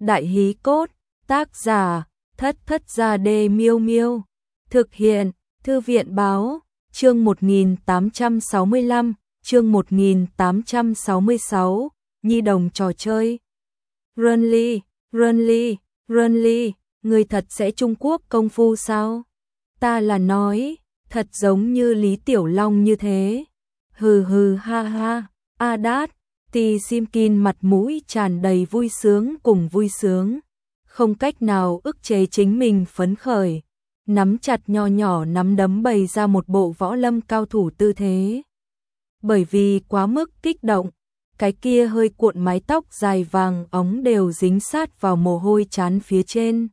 Đại hí cốt, tác giả, Thất Thất Gia Đê Miêu Miêu. Thực hiện, Thư viện Báo, chương 1865, chương 1866, Nhi đồng trò chơi. Runly, người thật sẽ Trung Quốc công phu sao? Ta là nói, thật giống như Lý Tiểu Long như thế. Hừ hừ ha ha, đát. Tì Simkin mặt mũi tràn đầy vui sướng cùng vui sướng, không cách nào ức chế chính mình phấn khởi, nắm chặt nho nhỏ nắm đấm bày ra một bộ võ lâm cao thủ tư thế. Bởi vì quá mức kích động, cái kia hơi cuộn mái tóc dài vàng óng đều dính sát vào mồ hôi trán phía trên.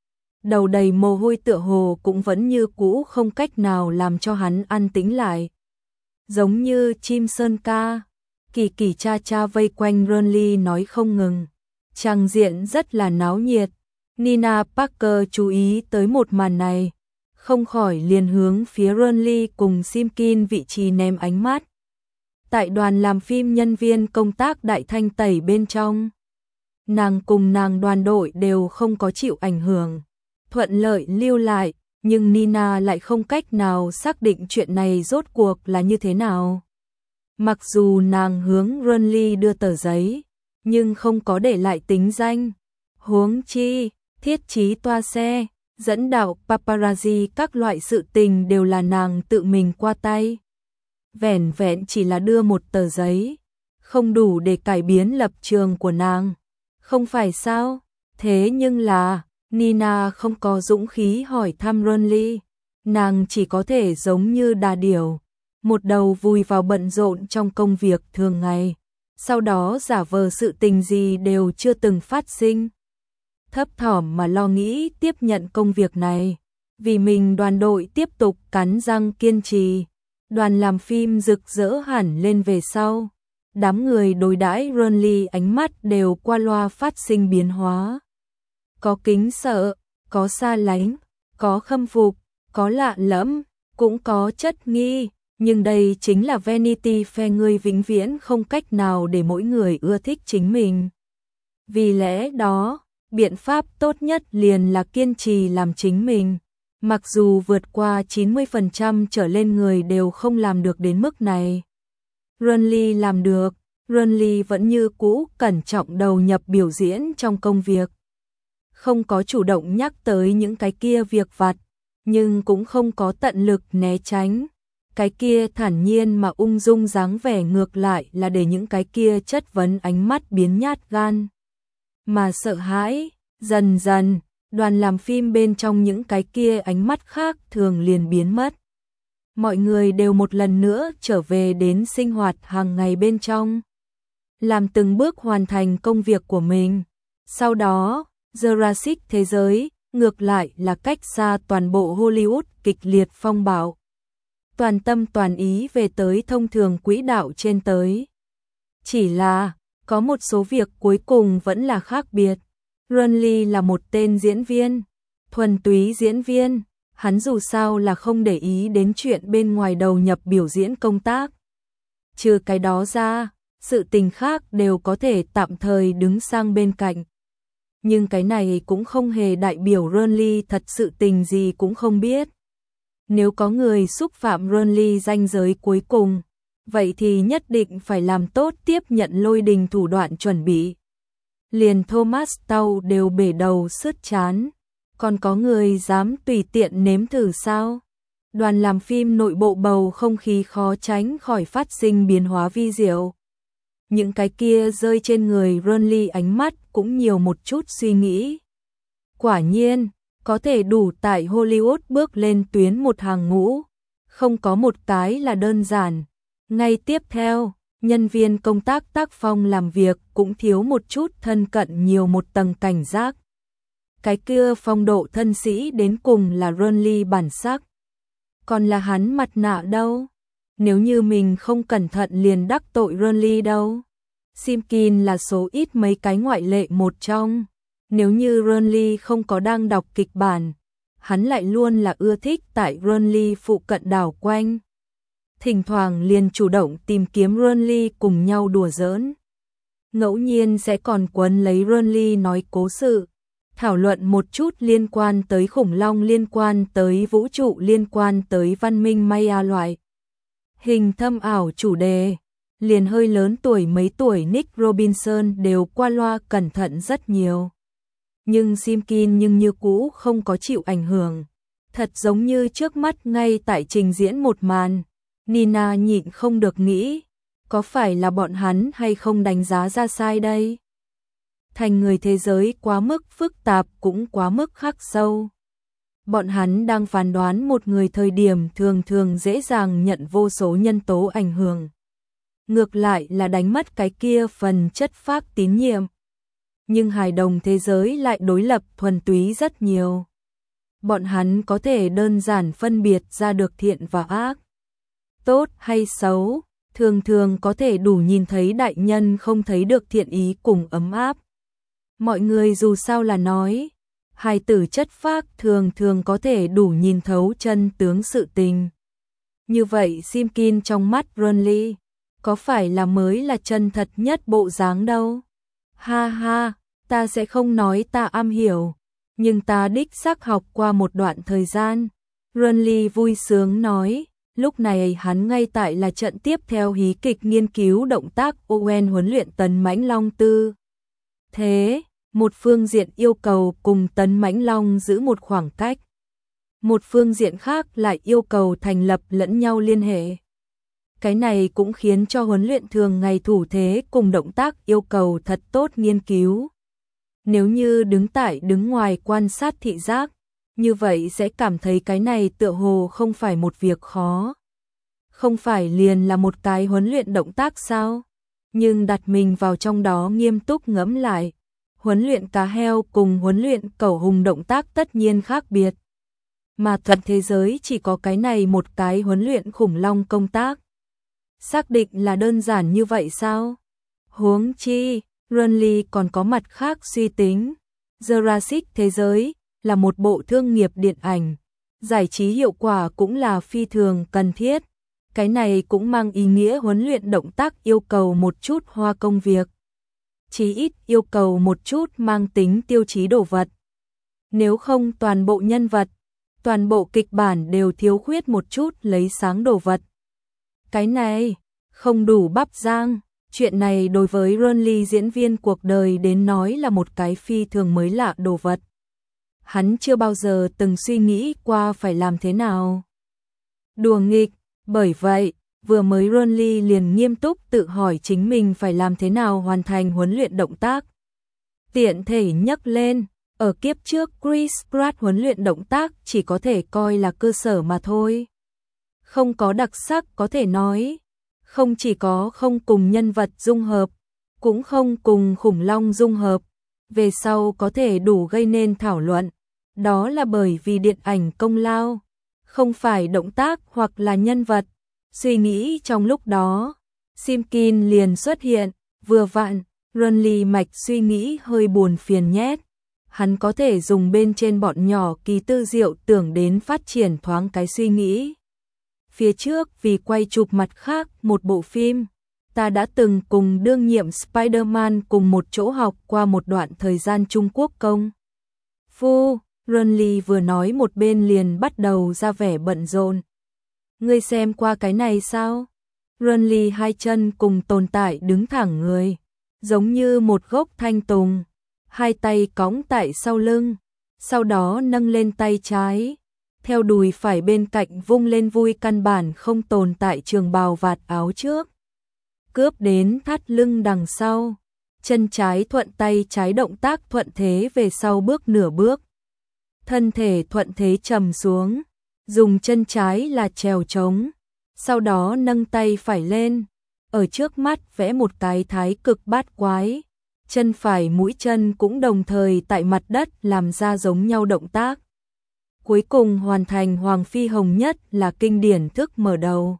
Đầu đầy mồ hôi tựa hồ cũng vẫn như cũ không cách nào làm cho hắn an tĩnh lại. Giống như chim sơn ca. Kỳ kỳ cha cha vây quanh Runly nói không ngừng. Trang diện rất là náo nhiệt. Nina Parker chú ý tới một màn này, không khỏi liền hướng phía Runly cùng Simkin vị trí ném ánh mắt. Tại đoàn làm phim nhân viên công tác đại thanh tẩy bên trong, nàng cùng nàng đoàn đội đều không có chịu ảnh hưởng, thuận lợi lưu lại, nhưng Nina lại không cách nào xác định chuyện này rốt cuộc là như thế nào. Mặc dù nàng hướng Runly đưa tờ giấy, nhưng không có để lại tính danh. Huống chi, thiết trí toa xe, dẫn đạo paparazzi các loại sự tình đều là nàng tự mình qua tay. Vẻn vẹn chỉ là đưa một tờ giấy, không đủ để cải biến lập trường của nàng. Không phải sao? Thế nhưng là, Nina không có dũng khí hỏi thăm Runly. Nàng chỉ có thể giống như đà điểu, một đầu vùi vào bận rộn trong công việc thường ngày, sau đó giả vờ sự tình gì đều chưa từng phát sinh. Thấp thỏm mà lo nghĩ tiếp nhận công việc này, vì mình đoàn đội tiếp tục cắn răng kiên trì. Đoàn làm phim rực rỡ hẳn lên về sau, đám người đối đãi Runly ánh mắt đều qua loa phát sinh biến hóa. Có kính sợ, có xa lánh, có khâm phục, có lạ lẫm, cũng có chất nghi. Nhưng đây chính là Vanity Fair, người vĩnh viễn không cách nào để mỗi người ưa thích chính mình. Vì lẽ đó, biện pháp tốt nhất liền là kiên trì làm chính mình. Mặc dù vượt qua 90% trở lên người đều không làm được đến mức này. Runly làm được, Runly vẫn như cũ cẩn trọng đầu nhập biểu diễn trong công việc. Không có chủ động nhắc tới những cái kia việc vặt, nhưng cũng không có tận lực né tránh. Cái kia thản nhiên mà ung dung dáng vẻ ngược lại là để những cái kia chất vấn ánh mắt biến nhát gan. Mà sợ hãi, dần dần, đoàn làm phim bên trong những cái kia ánh mắt khác thường liền biến mất. Mọi người đều một lần nữa trở về đến sinh hoạt hàng ngày bên trong. Làm từng bước hoàn thành công việc của mình. Sau đó, Jurassic thế giới, ngược lại là cách xa toàn bộ Hollywood kịch liệt phong bạo. Toàn tâm toàn ý về tới thông thường quỹ đạo trên tới. Chỉ là, có một số việc cuối cùng vẫn là khác biệt. Runly là một tên diễn viên, thuần túy diễn viên, hắn dù sao là không để ý đến chuyện bên ngoài đầu nhập biểu diễn công tác. Trừ cái đó ra, sự tình khác đều có thể tạm thời đứng sang bên cạnh. Nhưng cái này cũng không hề đại biểu Runly thật sự tình gì cũng không biết. Nếu có người xúc phạm Runly ranh giới cuối cùng, vậy thì nhất định phải làm tốt tiếp nhận lôi đình thủ đoạn chuẩn bị. Liền Thomas Tau đều bể đầu sứt chán, còn có người dám tùy tiện nếm thử sao? Đoàn làm phim nội bộ bầu không khí khó tránh khỏi phát sinh biến hóa vi diệu. Những cái kia rơi trên người Runly ánh mắt cũng nhiều một chút suy nghĩ. Quả nhiên, có thể đủ tại Hollywood bước lên tuyến một hàng ngũ, không có một cái là đơn giản. Ngay tiếp theo, nhân viên công tác tác phong làm việc cũng thiếu một chút thân cận, nhiều một tầng cảnh giác. Cái kia phong độ thân sĩ đến cùng là Runly bản sắc. Còn là hắn mặt nạ đâu? Nếu như mình không cẩn thận liền đắc tội Runly đâu? Simkin là số ít mấy cái ngoại lệ một trong. Nếu như Runly không có đang đọc kịch bản, hắn lại luôn là ưa thích tại Runly phụ cận đảo quanh. Thỉnh thoảng liền chủ động tìm kiếm Runly cùng nhau đùa giỡn. ngẫu nhiên sẽ còn quấn lấy Renly nói cố sự, thảo luận một chút liên quan tới khủng long, liên quan tới vũ trụ, liên quan tới văn minh Maya loại hình thâm ảo chủ đề. Liền hơi lớn tuổi mấy tuổi Nick Robinson đều qua loa cẩn thận rất nhiều. Nhưng Simkin như cũ không có chịu ảnh hưởng. Thật giống như trước mắt ngay tại trình diễn một màn. Nina nhịn không được nghĩ, có phải là bọn hắn hay không đánh giá ra sai đây? Thành người thế giới quá mức phức tạp cũng quá mức khắc sâu. Bọn hắn đang phán đoán một người thời điểm thường thường dễ dàng nhận vô số nhân tố ảnh hưởng. Ngược lại là đánh mất cái kia phần chất phác tín nhiệm. Nhưng hài đồng thế giới lại đối lập thuần túy rất nhiều. Bọn hắn có thể đơn giản phân biệt ra được thiện và ác, tốt hay xấu, thường thường có thể đủ nhìn thấy đại nhân không thấy được thiện ý cùng ấm áp. Mọi người dù sao là nói, hài tử chất phác thường thường có thể đủ nhìn thấu chân tướng sự tình. Như vậy Simkin trong mắt Renly, có phải là mới là chân thật nhất bộ dáng đâu? Ha ha, ta sẽ không nói ta am hiểu, nhưng ta đích xác học qua một đoạn thời gian. Renly vui sướng nói, lúc này hắn ngay tại là trận tiếp theo hí kịch nghiên cứu động tác Owen huấn luyện Tấn Mãnh Long tư. Thế, một phương diện yêu cầu cùng Tấn Mãnh Long giữ một khoảng cách. Một phương diện khác lại yêu cầu thành lập lẫn nhau liên hệ. Cái này cũng khiến cho huấn luyện thường ngày thủ thế cùng động tác yêu cầu thật tốt nghiên cứu. Nếu như đứng ngoài quan sát thị giác, như vậy sẽ cảm thấy cái này tựa hồ không phải một việc khó. Không phải liền là một cái huấn luyện động tác sao? Nhưng đặt mình vào trong đó nghiêm túc ngẫm lại, huấn luyện cá heo cùng huấn luyện cẩu hùng động tác tất nhiên khác biệt. Mà toàn thế giới chỉ có cái này một cái huấn luyện khủng long công tác. Xác định là đơn giản như vậy sao? Huống chi, Renly còn có mặt khác suy tính. Jurassic thế giới là một bộ thương nghiệp điện ảnh, giải trí hiệu quả cũng là phi thường cần thiết. Cái này cũng mang ý nghĩa huấn luyện động tác yêu cầu một chút hoa công việc. Chí ít yêu cầu một chút mang tính tiêu chí đồ vật. Nếu không toàn bộ nhân vật, toàn bộ kịch bản đều thiếu khuyết một chút lấy sáng đồ vật. Cái này không đủ bắp rang. Chuyện này đối với Renly diễn viên cuộc đời đến nói là một cái phi thường mới lạ đồ vật. Hắn chưa bao giờ từng suy nghĩ qua phải làm thế nào. Đùa nghịch, bởi vậy, vừa mới Renly liền nghiêm túc tự hỏi chính mình phải làm thế nào hoàn thành huấn luyện động tác. Tiện thể nhắc lên, ở kiếp trước Chris Pratt huấn luyện động tác chỉ có thể coi là cơ sở mà thôi. Không có đặc sắc có thể nói. Không chỉ có không cùng nhân vật dung hợp, cũng không cùng khủng long dung hợp, về sau có thể đủ gây nên thảo luận. Đó là bởi vì điện ảnh công lao, không phải động tác hoặc là nhân vật. Suy nghĩ trong lúc đó, Simkin liền xuất hiện, vừa vặn, Renly mạch suy nghĩ hơi buồn phiền nhét. Hắn có thể dùng bên trên bọn nhỏ kỳ tư diệu tưởng đến phát triển thoáng cái suy nghĩ. Phía trước vì quay chụp mặt khác một bộ phim, ta đã từng cùng đương nhiệm Spider-Man cùng một chỗ học qua một đoạn thời gian Trung Quốc công phu. Renly vừa nói một bên liền bắt đầu ra vẻ bận rộn. Ngươi xem qua cái này sao? Renly hai chân cùng tồn tại đứng thẳng người, giống như một gốc thanh tùng, hai tay cõng tại sau lưng, sau đó nâng lên tay trái. Theo đùi phải bên cạnh vung lên vui căn bản không tồn tại trường bào vạt áo trước. Cướp đến thắt lưng đằng sau. Chân trái thuận tay trái động tác thuận thế về sau bước nửa bước. Thân thể thuận thế trầm xuống. Dùng chân trái là chèo trống. Sau đó nâng tay phải lên. Ở trước mắt vẽ một cái thái cực bát quái. Chân phải mũi chân cũng đồng thời tại mặt đất làm ra giống nhau động tác. Cuối cùng hoàn thành Hoàng Phi Hồng nhất là kinh điển thức mở đầu.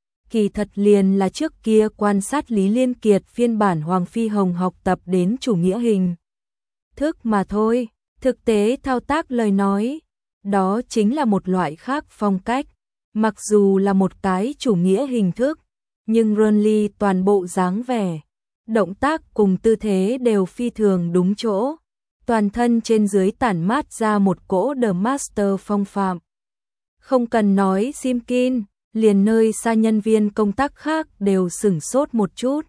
Kỳ thật liền là trước kia quan sát Lý Liên Kiệt phiên bản Hoàng Phi Hồng học tập đến chủ nghĩa hình thức mà thôi. Thực tế thao tác lời nói, đó chính là một loại khác phong cách. Mặc dù là một cái chủ nghĩa hình thức, nhưng Renly toàn bộ dáng vẻ, động tác cùng tư thế đều phi thường đúng chỗ, toàn thân trên dưới tản mát ra một cỗ The Master phong phạm. Không cần nói Sim Kim, liền nơi xa nhân viên công tác khác đều sửng sốt một chút.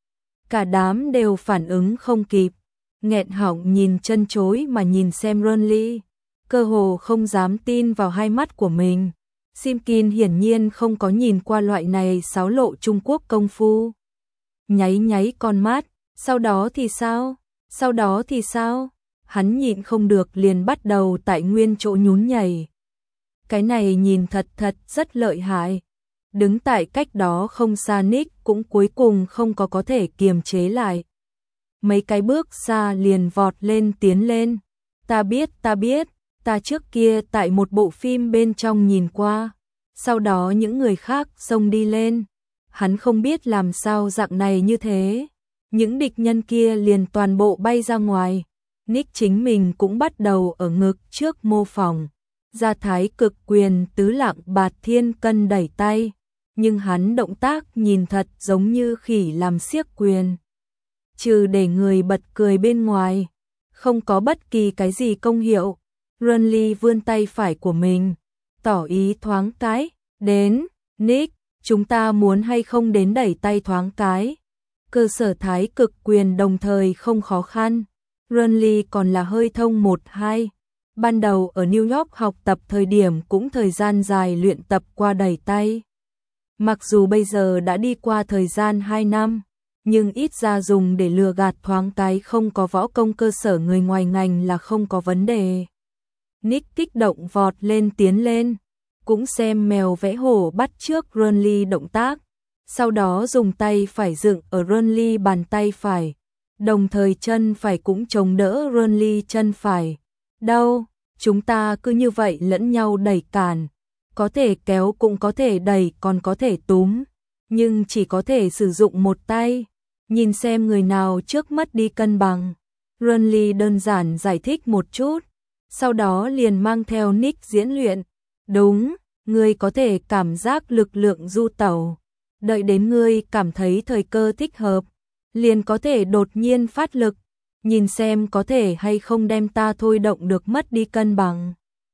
Cả đám đều phản ứng không kịp, nghẹn họng nhìn chân chối mà nhìn xem Renly, cơ hồ không dám tin vào hai mắt của mình. Sim Kim hiển nhiên không có nhìn qua loại này xáo lộ Trung Quốc công phu. Nháy nháy con mắt, sau đó thì sao? Sau đó thì sao? Hắn nhịn không được liền bắt đầu tại nguyên chỗ nhún nhảy. Cái này nhìn thật rất lợi hại. Đứng tại cách đó không xa Nick cũng cuối cùng không có thể kiềm chế lại. Mấy cái bước xa liền vọt lên tiến lên. Ta biết, ta trước kia tại một bộ phim bên trong nhìn qua. Sau đó những người khác xông đi lên. Hắn không biết làm sao dạng này như thế. Những địch nhân kia liền toàn bộ bay ra ngoài. Nick chính mình cũng bắt đầu ở ngực trước mô phỏng. Ra thái cực quyền tứ lạng bạt thiên cân đẩy tay. Nhưng hắn động tác nhìn thật giống như khỉ làm xiếc quyền. Trừ để người bật cười bên ngoài, không có bất kỳ cái gì công hiệu. Renly vươn tay phải của mình, tỏ ý thoáng cái, đến, Nick, chúng ta muốn hay không đến đẩy tay thoáng cái. Cơ sở thái cực quyền đồng thời không khó khăn. Renly còn là hơi thông 1-2. Ban đầu ở New York học tập thời điểm cũng thời gian dài luyện tập qua đẩy tay. Mặc dù bây giờ đã đi qua thời gian 2 năm, nhưng ít ra dùng để lừa gạt thoáng cái không có võ công cơ sở người ngoài ngành là không có vấn đề. Nick kích động vọt lên tiến lên, cũng xem mèo vẽ hổ bắt trước Renly động tác, sau đó dùng tay phải dựng ở Renly bàn tay phải, đồng thời chân phải cũng chống đỡ Renly chân phải. Đâu, chúng ta cứ như vậy lẫn nhau đẩy cản, có thể kéo cũng có thể đẩy còn có thể túm, nhưng chỉ có thể sử dụng một tay, nhìn xem người nào trước mất đi cân bằng. Renly đơn giản giải thích một chút, sau đó liền mang theo Nick diễn luyện. Đúng, ngươi có thể cảm giác lực lượng du tẩu, đợi đến ngươi cảm thấy thời cơ thích hợp, liền có thể đột nhiên phát lực, nhìn xem có thể hay không đem ta thôi động được mất đi cân bằng.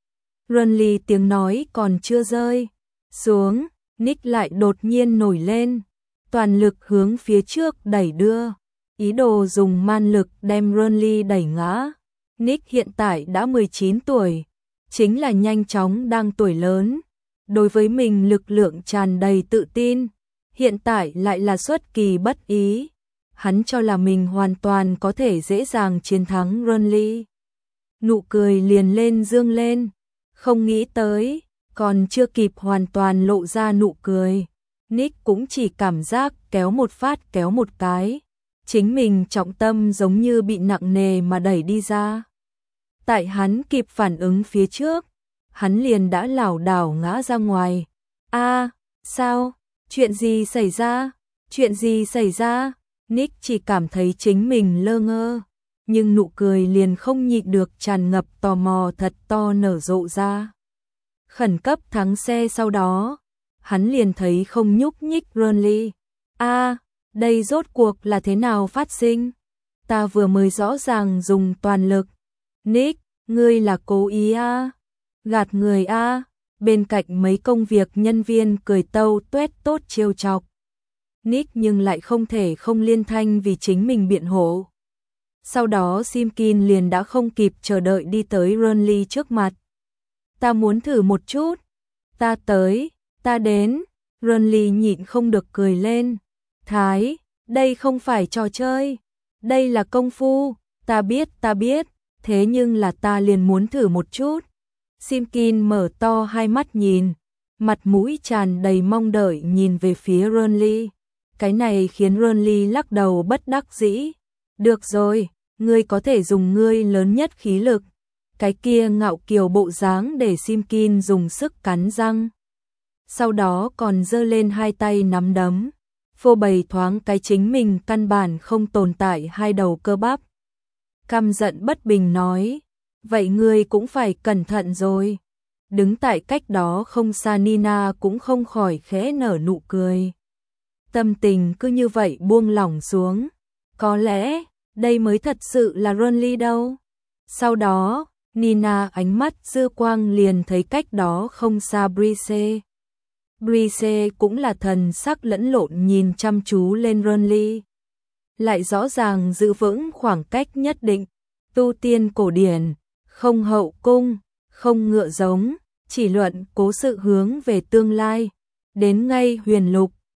Renly tiếng nói còn chưa rơi xuống, Nick lại đột nhiên nổi lên, toàn lực hướng phía trước đẩy đưa, ý đồ dùng man lực đem Renly đẩy ngã. Nick hiện tại đã 19 tuổi, chính là nhanh chóng đang tuổi lớn, đối với mình lực lượng tràn đầy tự tin, hiện tại lại là xuất kỳ bất ý. Hắn cho là mình hoàn toàn có thể dễ dàng chiến thắng Renly. Nụ cười liền lên dương lên, không nghĩ tới, còn chưa kịp hoàn toàn lộ ra nụ cười. Nick cũng chỉ cảm giác kéo một phát kéo một cái, chính mình trọng tâm giống như bị nặng nề mà đẩy đi ra. Tại hắn kịp phản ứng phía trước, hắn liền đã lảo đảo ngã ra ngoài. Sao? Chuyện gì xảy ra? Chuyện gì xảy ra? Nick chỉ cảm thấy chính mình lơ ngơ, nhưng nụ cười liền không nhịn được tràn ngập tò mò thật to nở rộ ra. Khẩn cấp thắng xe sau đó, hắn liền thấy không nhúc nhích Renly. Đây rốt cuộc là thế nào phát sinh? Ta vừa mới rõ ràng dùng toàn lực. Nick, ngươi là cố ý gạt người Bên cạnh mấy công việc nhân viên cười tâu tuét tốt trêu chọc. Nick nhưng lại không thể không liên thanh vì chính mình biện hộ. Sau đó Sim Kim liền đã không kịp chờ đợi đi tới Renly trước mặt. Ta muốn thử một chút. Ta tới, ta đến. Renly nhịn không được cười lên. Thái, đây không phải trò chơi. Đây là công phu. Ta biết. Thế nhưng là ta liền muốn thử một chút. Sim Kim mở to hai mắt nhìn, mặt mũi tràn đầy mong đợi nhìn về phía Renly. Cái này khiến Renly lắc đầu bất đắc dĩ. Được rồi, ngươi có thể dùng ngươi lớn nhất khí lực. Cái kia ngạo kiều bộ dáng để Sim Kim dùng sức cắn răng. Sau đó còn giơ lên hai tay nắm đấm, phô bày thoáng cái chính mình căn bản không tồn tại hai đầu cơ bắp. Căm giận bất bình nói, vậy ngươi cũng phải cẩn thận rồi. Đứng tại cách đó không xa Nina cũng không khỏi khẽ nở nụ cười. Tâm tình cứ như vậy buông lỏng xuống. Có lẽ, đây mới thật sự là Ronly đâu. Sau đó, Nina ánh mắt dư quang liền thấy cách đó không xa Brice. Brice cũng là thần sắc lẫn lộn nhìn chăm chú lên Ronly. Lại rõ ràng giữ vững khoảng cách nhất định, tu tiên cổ điển, không hậu cung, không ngựa giống, chỉ luận cố sự hướng về tương lai. Đến ngay huyền lục,